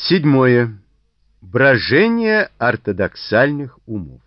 Седьмое. Брожение ортодоксальных умов.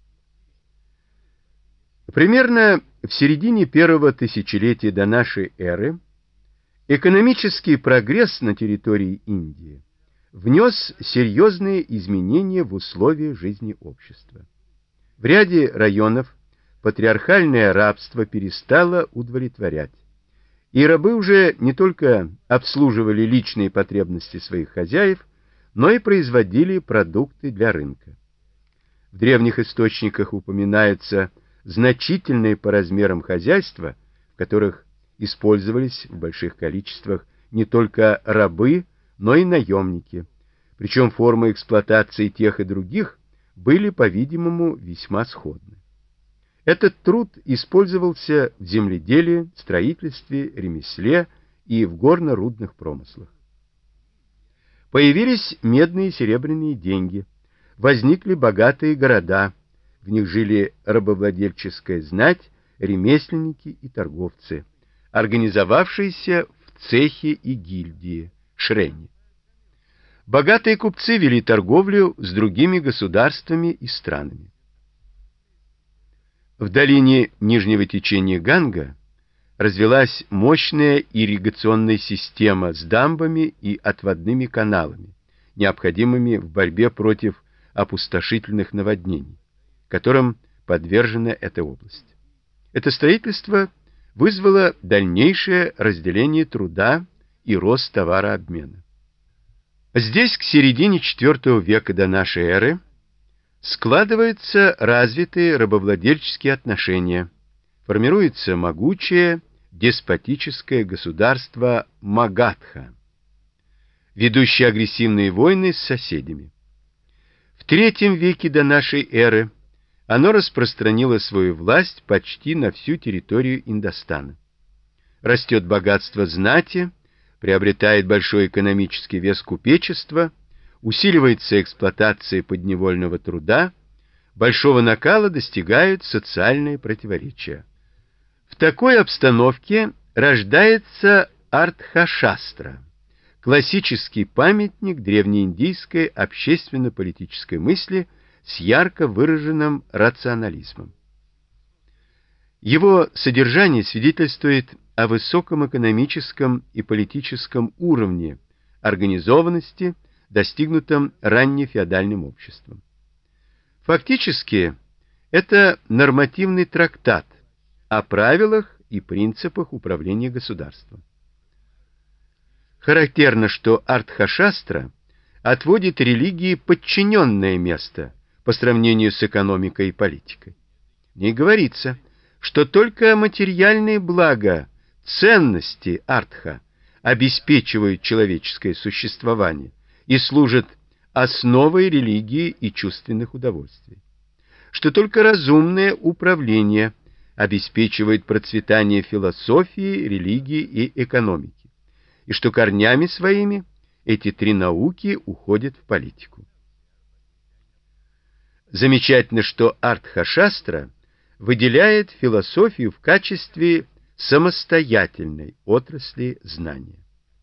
Примерно в середине первого тысячелетия до нашей эры экономический прогресс на территории Индии внес серьезные изменения в условия жизни общества. В ряде районов патриархальное рабство перестало удовлетворять, и рабы уже не только обслуживали личные потребности своих хозяев, но и производили продукты для рынка. В древних источниках упоминаются значительные по размерам хозяйства, в которых использовались в больших количествах не только рабы, но и наемники, причем формы эксплуатации тех и других были, по-видимому, весьма сходны. Этот труд использовался в земледелии, строительстве, ремесле и в горно-рудных промыслах. Появились медные и серебряные деньги, возникли богатые города, в них жили рабовладельческая знать, ремесленники и торговцы, организовавшиеся в цехи и гильдии, шрени. Богатые купцы вели торговлю с другими государствами и странами. В долине нижнего течения Ганга развилась мощная ирригационная система с дамбами и отводными каналами, необходимыми в борьбе против опустошительных наводнений, которым подвержена эта область. Это строительство вызвало дальнейшее разделение труда и рост товарообмена. Здесь к середине IV века до нашей эры складываются развитые рабовладельческие отношения, формируется могучее деспотическое государство Магадха, ведущее агрессивные войны с соседями. В III веке до нашей эры оно распространило свою власть почти на всю территорию Индостана. Растет богатство знати, приобретает большой экономический вес купечества, усиливается эксплуатация подневольного труда, большого накала достигают социальные противоречия. В такой обстановке рождается Артхашастра, классический памятник древнеиндийской общественно-политической мысли с ярко выраженным рационализмом. Его содержание свидетельствует о высоком экономическом и политическом уровне организованности, достигнутом раннефеодальным обществом. Фактически, это нормативный трактат о правилах и принципах управления государством. Характерно, что Артхашастра отводит религии подчиненное место по сравнению с экономикой и политикой. В ней говорится, что только материальные блага, ценности артха обеспечивают человеческое существование и служат основой религии и чувственных удовольствий, что только разумное управление обеспечивает процветание философии, религии и экономики, и что корнями своими эти три науки уходят в политику. Замечательно, что Артхашастра выделяет философию в качестве самостоятельной отрасли знания.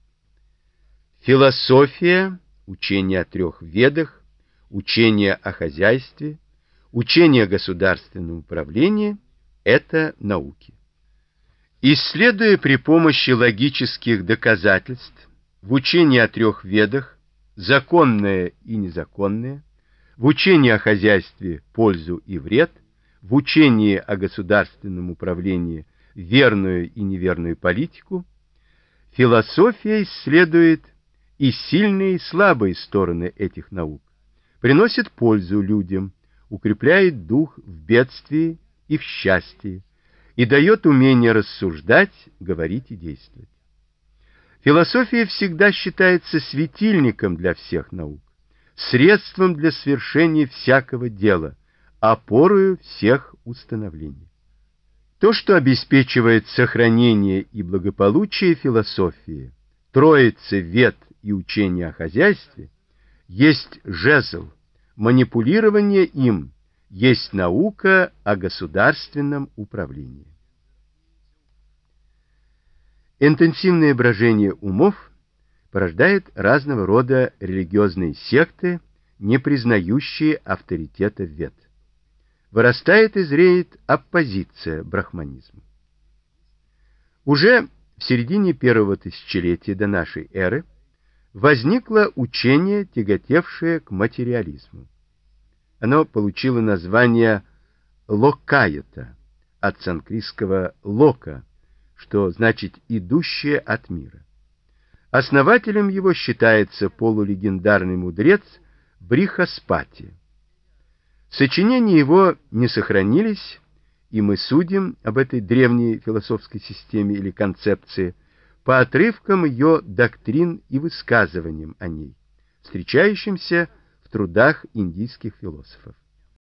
Философия, учение о трех ведах, учение о хозяйстве, учение о государственном управлении – это науки. Исследуя при помощи логических доказательств в учении о трех ведах законное и незаконное, в учении о хозяйстве пользу и вред, в учении о государственном управлении верную и неверную политику, философия исследует и сильные, и слабые стороны этих наук, приносит пользу людям, укрепляет дух в бедствии и в счастье, и дает умение рассуждать, говорить и действовать. Философия всегда считается светильником для всех наук, средством для свершения всякого дела, опорою всех установлений. То, что обеспечивает сохранение и благополучие философии, троицы вед и учения о хозяйстве, есть жезл, манипулирование им есть наука о государственном управлении. Интенсивное брожение умов порождает разного рода религиозные секты, не признающие авторитета Вед. Вырастает и зреет оппозиция брахманизму. Уже в середине первого тысячелетия до нашей эры возникло учение, тяготевшее к материализму. Оно получило название Локкайята от санскритского «лока», что значит «идущее от мира». Основателем его считается полулегендарный мудрец Брихаспати. Сочинения его не сохранились, и мы судим об этой древней философской системе или концепции по отрывкам ее доктрин и высказываниям о ней, встречающимся в трудах индийских философов.